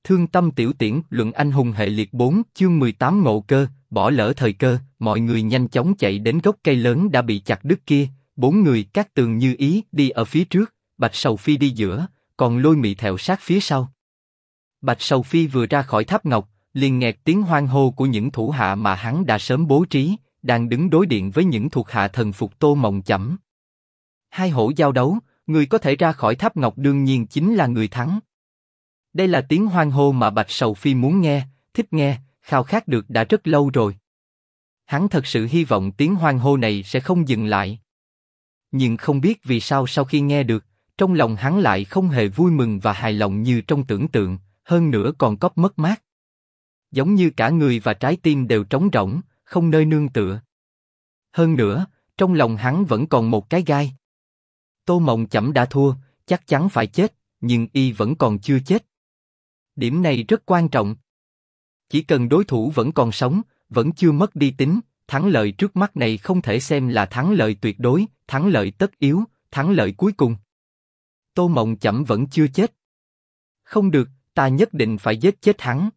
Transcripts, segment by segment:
Thương tâm tiểu tiễn, luận anh hùng hệ liệt 4, chương 18 ngộ cơ, bỏ lỡ thời cơ, mọi người nhanh chóng chạy đến gốc cây lớn đã bị chặt đứt kia, 4 người Cát Tường Như Ý đi ở phía trước, Bạch Sầu Phi đi giữa, còn Lôi Mị theo sát phía sau. Bạch Sầu Phi vừa ra khỏi tháp ngọc, liền nghe tiếng hoan hô của những thủ hạ mà hắn đã sớm bố trí, đang đứng đối điện với những thuộc hạ thần phục Tô Mộng Chẩm. Hai hổ giao đấu, người có thể ra khỏi tháp ngọc đương nhiên chính là người thắng. Đây là tiếng hoan hô mà Bạch Sầu Phi muốn nghe, thích nghe, khao khát được đã rất lâu rồi. Hắn thật sự hy vọng tiếng hoan hô này sẽ không dừng lại. Nhưng không biết vì sao sau khi nghe được, trong lòng hắn lại không hề vui mừng và hài lòng như trong tưởng tượng, hơn nữa còn có mất mát. Giống như cả người và trái tim đều trống rỗng, không nơi nương tựa. Hơn nữa, trong lòng hắn vẫn còn một cái gai. Tô Mộng Chẩm đã thua, chắc chắn phải chết, nhưng y vẫn còn chưa chết. Điểm này rất quan trọng. Chỉ cần đối thủ vẫn còn sống, vẫn chưa mất đi tính, thắng lợi trước mắt này không thể xem là thắng lợi tuyệt đối, thắng lợi tất yếu, thắng lợi cuối cùng. Tô Mộng Chẩm vẫn chưa chết. Không được, ta nhất định phải giết chết hắn.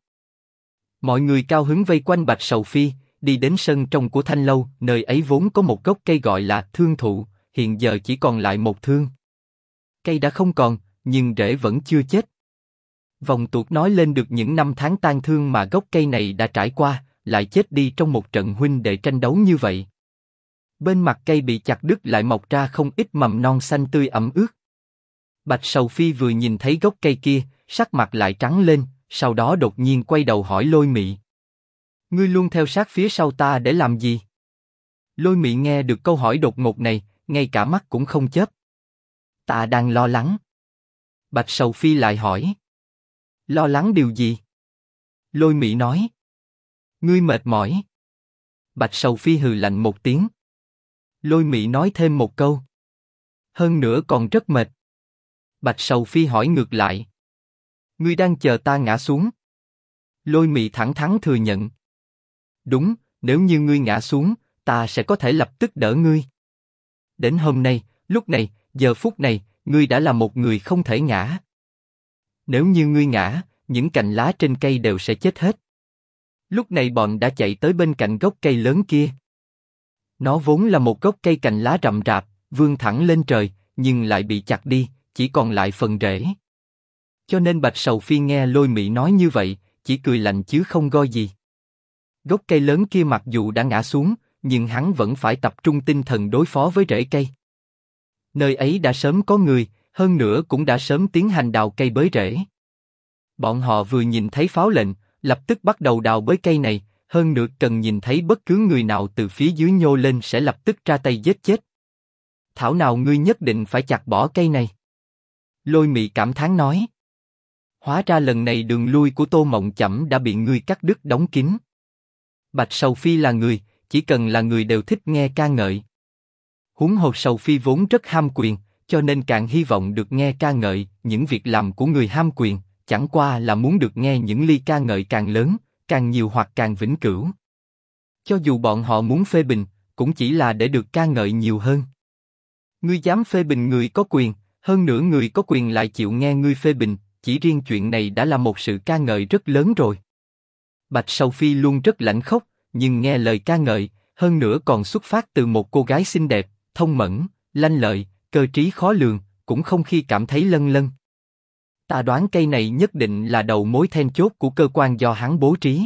Mọi người cao hứng vây quanh Bạch Sầu Phi, đi đến sân trong của Thanh Lâu, nơi ấy vốn có một gốc cây gọi là thương thụ, hiện giờ chỉ còn lại một thương. Cây đã không còn, nhưng rễ vẫn chưa chết. Vòng tuột nói lên được những năm tháng tang thương mà gốc cây này đã trải qua, lại chết đi trong một trận huynh đệ tranh đấu như vậy. Bên mặt cây bị chặt đứt lại mọc ra không ít mầm non xanh tươi ẩm ướt. Bạch Sầu Phi vừa nhìn thấy gốc cây kia, sắc mặt lại trắng lên, sau đó đột nhiên quay đầu hỏi Lôi Mị: ngươi luôn theo sát phía sau ta để làm gì? Lôi Mị nghe được câu hỏi đột ngột này, ngay cả mắt cũng không chớp. Ta đang lo lắng. Bạch Sầu Phi lại hỏi: lo lắng điều gì? Lôi Mị nói: ngươi mệt mỏi. Bạch Sầu Phi hừ lạnh một tiếng. Lôi Mị nói thêm một câu: hơn nữa còn rất mệt. Bạch Sầu Phi hỏi ngược lại: ngươi đang chờ ta ngã xuống? Lôi Mị thẳng thắn thừa nhận: đúng, nếu như ngươi ngã xuống, ta sẽ có thể lập tức đỡ ngươi. Đến hôm nay, lúc này, giờ phút này, ngươi đã là một người không thể ngã. Nếu như ngươi ngã, những cành lá trên cây đều sẽ chết hết. Lúc này bọn đã chạy tới bên cạnh gốc cây lớn kia. Nó vốn là một gốc cây cành lá rậm rạp, vươn thẳng lên trời, nhưng lại bị chặt đi, chỉ còn lại phần rễ. Cho nên Bạch Sầu Phi nghe Lôi Mị nói như vậy, chỉ cười lạnh chứ không gọi gì. Gốc cây lớn kia mặc dù đã ngã xuống, nhưng hắn vẫn phải tập trung tinh thần đối phó với rễ cây. Nơi ấy đã sớm có người, hơn nữa cũng đã sớm tiến hành đào cây bới rễ. Bọn họ vừa nhìn thấy pháo lệnh, lập tức bắt đầu đào bới cây này, hơn nữa cần nhìn thấy bất cứ người nào từ phía dưới nhô lên sẽ lập tức ra tay giết chết. Thảo nào ngươi nhất định phải chặt bỏ cây này? Lôi Mị cảm thán nói: hóa ra lần này đường lui của Tô Mộng Chẩm đã bị ngươi cắt đứt đóng kín. Bạch Sầu Phi là người, chỉ cần là người đều thích nghe ca ngợi. Huống hồ Sầu Phi vốn rất ham quyền, cho nên càng hy vọng được nghe ca ngợi. Những việc làm của người ham quyền, chẳng qua là muốn được nghe những ly ca ngợi càng lớn, càng nhiều hoặc càng vĩnh cửu. Cho dù bọn họ muốn phê bình, cũng chỉ là để được ca ngợi nhiều hơn. Ngươi dám phê bình người có quyền, hơn nữa người có quyền lại chịu nghe ngươi phê bình, chỉ riêng chuyện này đã là một sự ca ngợi rất lớn rồi. Bạch Sầu Phi luôn rất lãnh khốc, nhưng nghe lời ca ngợi, hơn nữa còn xuất phát từ một cô gái xinh đẹp, thông mẫn, lanh lợi, cơ trí khó lường, cũng không khi cảm thấy lân lân. Ta đoán cây này nhất định là đầu mối then chốt của cơ quan do hắn bố trí.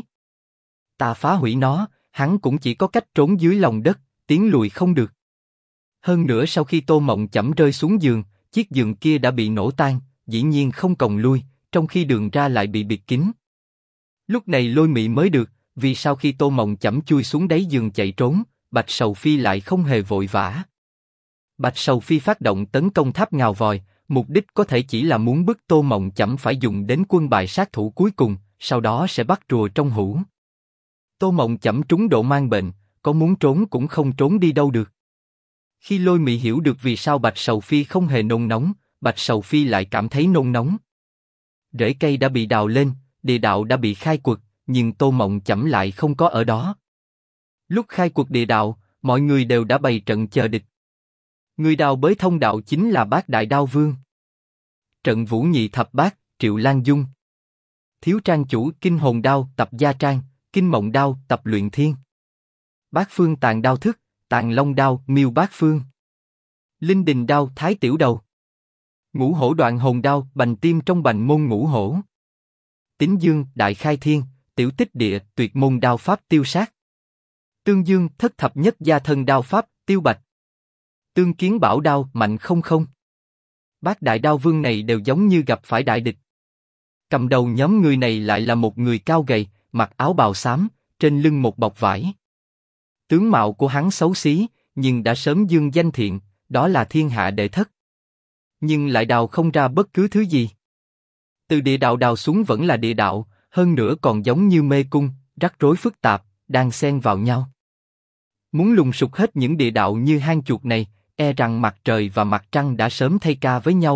Ta phá hủy nó, hắn cũng chỉ có cách trốn dưới lòng đất, tiến lùi không được. Hơn nữa sau khi Tô Mộng Chẩm rơi xuống giường, chiếc giường kia đã bị nổ tan, dĩ nhiên không còng lui, trong khi đường ra lại bị bịt kín. Lúc này Lôi Mị mới được, vì sau khi Tô Mộng Chẩm chui xuống đáy giường chạy trốn, Bạch Sầu Phi lại không hề vội vã. Bạch Sầu Phi phát động tấn công tháp ngào vòi, mục đích có thể chỉ là muốn bức Tô Mộng Chẩm phải dùng đến quân bài sát thủ cuối cùng, sau đó sẽ bắt rùa trong hũ. Tô Mộng Chẩm trúng độ mang bệnh, có muốn trốn cũng không trốn đi đâu được. Khi Lôi Mị hiểu được vì sao Bạch Sầu Phi không hề nôn nóng, Bạch Sầu Phi lại cảm thấy nôn nóng. Rễ cây đã bị đào lên, địa đạo đã bị khai quật, nhưng Tô Mộng Chẩm lại không có ở đó. Lúc khai quật địa đạo, mọi người đều đã bày trận chờ địch. Người đào bới thông đạo chính là Bát Đại Đao Vương. Trận Vũ Nhị Thập Bát, Triệu Lan Dung. Thiếu trang chủ Kinh Hồn Đao tập gia trang, Kinh Mộng Đao tập luyện thiên. Bát Phương Tàn Đao thức, Tàn Long Đao Miêu Bát Phương. Linh Đình Đao Thái Tiểu Đầu. Ngũ Hổ Đoạn Hồn Đao Bành Tim trong Bành Môn Ngũ Hổ. Tín Dương Đại Khai Thiên, Tiểu Tích Địa Tuyệt Môn Đao Pháp Tiêu Sát. Tương Dương Thất Thập Nhất Gia Thân Đao Pháp Tiêu Bạch. Tương Kiến Bảo Đao Mạnh Không Không. Bát đại đao vương này đều giống như gặp phải đại địch. Cầm đầu nhóm người này lại là một người cao gầy, mặc áo bào xám, trên lưng một bọc vải. Tướng mạo của hắn xấu xí, nhưng đã sớm dương danh thiện, đó là thiên hạ đệ thất. Nhưng lại đào không ra bất cứ thứ gì. Từ địa đạo đào xuống vẫn là địa đạo, hơn nữa còn giống như mê cung, rắc rối phức tạp, đang xen vào nhau. Muốn lùng sục hết những địa đạo như hang chuột này, e rằng mặt trời và mặt trăng đã sớm thay ca với nhau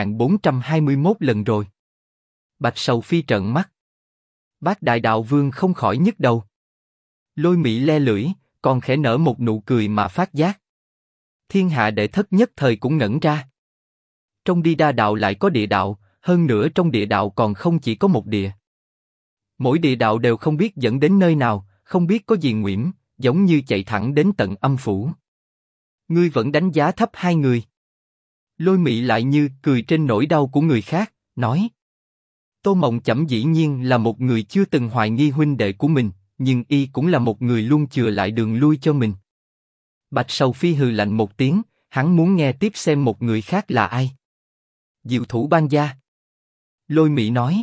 3421 lần rồi. Bạch Sầu Phi trợn mắt. Bát đại đạo vương không khỏi nhức đầu. Lôi Mị le lưỡi, còn khẽ nở một nụ cười mà phát giác. Thiên hạ đệ thất nhất thời cũng ngẩn ra. Trong đi đa đạo lại có địa đạo, hơn nữa trong địa đạo còn không chỉ có một địa. Mỗi địa đạo đều không biết dẫn đến nơi nào, không biết có gì nguểm, giống như chạy thẳng đến tận âm phủ. Ngươi vẫn đánh giá thấp hai người. Lôi Mị lại như cười trên nỗi đau của người khác, nói. Tô Mộng Chẩm dĩ nhiên là một người chưa từng hoài nghi huynh đệ của mình, nhưng y cũng là một người luôn chừa lại đường lui cho mình. Bạch Sầu Phi hừ lạnh một tiếng, hắn muốn nghe tiếp xem một người khác là ai. Diệu Thủ Ban Gia. Lôi Mị nói.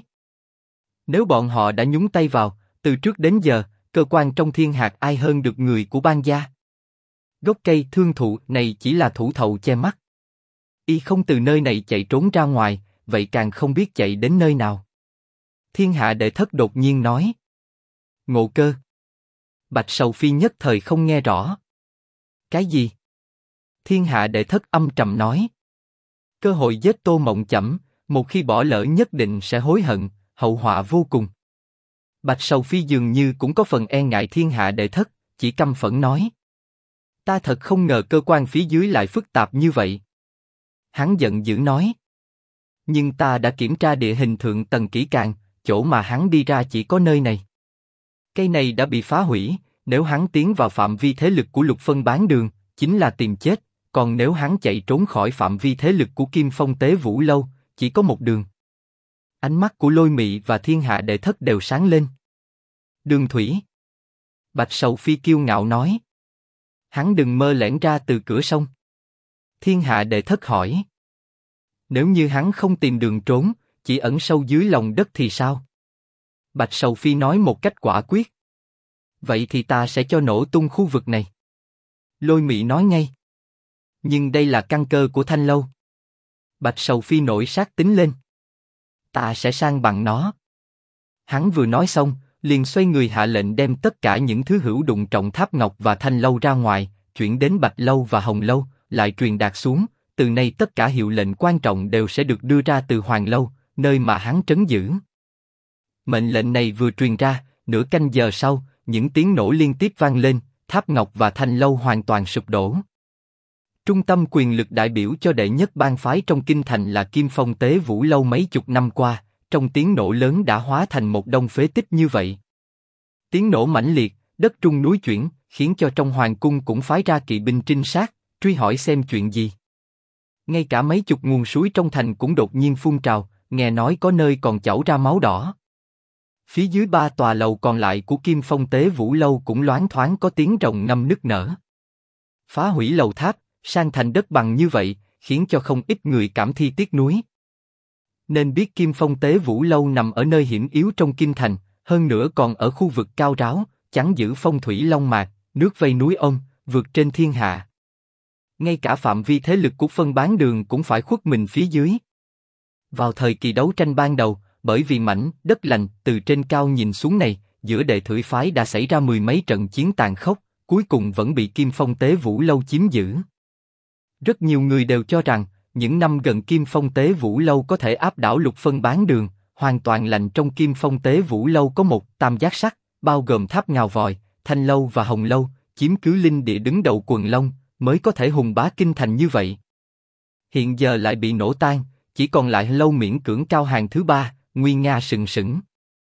Nếu bọn họ đã nhúng tay vào, từ trước đến giờ, cơ quan trong thiên hạt ai hơn được người của Ban Gia. Gốc cây thương thụ này chỉ là thủ thầu che mắt. Y không từ nơi này chạy trốn ra ngoài, vậy càng không biết chạy đến nơi nào. Thiên hạ đệ thất đột nhiên nói. Ngộ cơ. Bạch Sầu Phi nhất thời không nghe rõ. Cái gì? Thiên hạ đệ thất âm trầm nói. Cơ hội giết Tô Mộng Chẩm, một khi bỏ lỡ nhất định sẽ hối hận, hậu họa vô cùng. Bạch Sầu Phi dường như cũng có phần e ngại thiên hạ đệ thất, chỉ căm phẫn nói. Ta thật không ngờ cơ quan phía dưới lại phức tạp như vậy. Hắn giận dữ nói. Nhưng ta đã kiểm tra địa hình thượng tầng kỹ càng, chỗ mà hắn đi ra chỉ có nơi này. Cây này đã bị phá hủy, nếu hắn tiến vào phạm vi thế lực của Lục Phân Bán Đường, chính là tìm chết, còn nếu hắn chạy trốn khỏi phạm vi thế lực của Kim Phong Tế Vũ Lâu, chỉ có một đường. Ánh mắt của Lôi Mị và thiên hạ đệ thất đều sáng lên. Đường thủy. Bạch Sầu Phi kiêu ngạo nói. Hắn đừng mơ lẻn ra từ cửa sông. Thiên hạ đệ thất hỏi. Nếu như hắn không tìm đường trốn, chỉ ẩn sâu dưới lòng đất thì sao? Bạch Sầu Phi nói một cách quả quyết. Vậy thì ta sẽ cho nổ tung khu vực này. Lôi Mị nói ngay. Nhưng đây là căn cơ của Thanh Lâu. Bạch Sầu Phi nổi sát tính lên. Ta sẽ san bằng nó. Hắn vừa nói xong, liền xoay người hạ lệnh đem tất cả những thứ hữu dụng trọng Tháp Ngọc và Thanh Lâu ra ngoài, chuyển đến Bạch Lâu và Hồng Lâu, lại truyền đạt xuống. Từ nay tất cả hiệu lệnh quan trọng đều sẽ được đưa ra từ Hoàng Lâu, nơi mà hắn trấn giữ. Mệnh lệnh này vừa truyền ra, nửa canh giờ sau, những tiếng nổ liên tiếp vang lên, Tháp Ngọc và Thanh Lâu hoàn toàn sụp đổ. Trung tâm quyền lực đại biểu cho đệ nhất bang phái trong kinh thành là Kim Phong Tế Vũ Lâu mấy chục năm qua, trong tiếng nổ lớn đã hóa thành một đống phế tích như vậy. Tiếng nổ mãnh liệt, đất rung núi chuyển, khiến cho trong hoàng cung cũng phái ra kỵ binh trinh sát, truy hỏi xem chuyện gì. Ngay cả mấy chục nguồn suối trong thành cũng đột nhiên phun trào, nghe nói có nơi còn chảy ra máu đỏ. Phía dưới 3 tòa lầu còn lại của Kim Phong Tế Vũ Lâu cũng loáng thoáng có tiếng rồng ngâm nức nở. Phá hủy lầu tháp, sang thành đất bằng như vậy, khiến cho không ít người cảm thi tiếc nuối. Nên biết Kim Phong Tế Vũ Lâu nằm ở nơi hiểm yếu trong kinh thành, hơn nữa còn ở khu vực cao ráo, chắn giữ phong thủy long mạch, nước vây núi ôm, vượt trên thiên hạ. Ngay cả phạm vi thế lực của Phân Bán Đường cũng phải khuất mình phía dưới. Vào thời kỳ đấu tranh ban đầu, bởi vì mảnh đất lành từ trên cao nhìn xuống này, giữa đệ thủy phái đã xảy ra mười mấy trận chiến tàn khốc, cuối cùng vẫn bị Kim Phong Tế Vũ Lâu chiếm giữ. Rất nhiều người đều cho rằng, những năm gần Kim Phong Tế Vũ Lâu có thể áp đảo Lục Phân Bán Đường, hoàn toàn lành trong Kim Phong Tế Vũ Lâu có một tam giác sắt, bao gồm Tháp Ngào Vòi, Thanh Lâu và Hồng Lâu, chiếm cứ linh địa đứng đầu quần long, mới có thể hùng bá kinh thành như vậy. Hiện giờ lại bị nổ tan, chỉ còn lại Lâu miễn cưỡng cao hàng thứ 3, nguy nga sừng sững.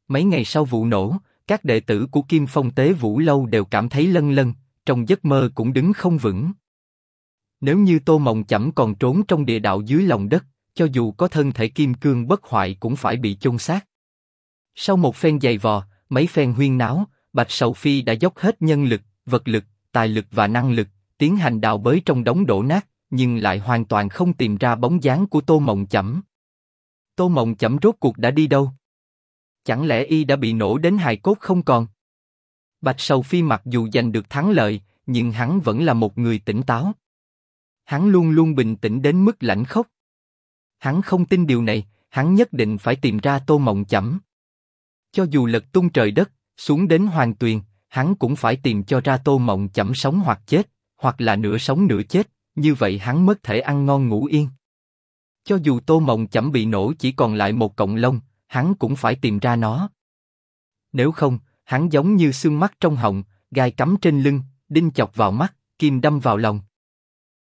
Mấy ngày sau vụ nổ, các đệ tử của Kim Phong Tế Vũ Lâu đều cảm thấy lân lân, trong giấc mơ cũng đứng không vững. Nếu như Tô Mộng Chẩm còn trốn trong địa đạo dưới lòng đất, cho dù có thân thể kim cương bất hoại cũng phải bị chôn xác. Sau một phen giày vò, mấy phen huyên náo, Bạch Sầu Phi đã dốc hết nhân lực, vật lực, tài lực và năng lực, tiến hành đào bới trong đống đổ nát, nhưng lại hoàn toàn không tìm ra bóng dáng của Tô Mộng Chẩm. Tô Mộng Chẩm rốt cuộc đã đi đâu? Chẳng lẽ y đã bị nổ đến hài cốt không còn? Bạch Sầu Phi mặc dù giành được thắng lợi, nhưng hắn vẫn là một người tỉnh táo. Hắn luôn luôn bình tĩnh đến mức lãnh khốc. Hắn không tin điều này, hắn nhất định phải tìm ra Tô Mộng Chẩm. Cho dù lật tung trời đất, xuống đến hoàng tuyền, hắn cũng phải tìm cho ra Tô Mộng Chẩm sống hoặc chết, hoặc là nửa sống nửa chết, như vậy hắn mới thể ăn ngon ngủ yên. Cho dù Tô Mộng Chẩm bị nổ chỉ còn lại một cọng lông, hắn cũng phải tìm ra nó. Nếu không, hắn giống như xương mắt trong họng, gai cắm trên lưng, đinh chọc vào mắt, kim đâm vào lòng.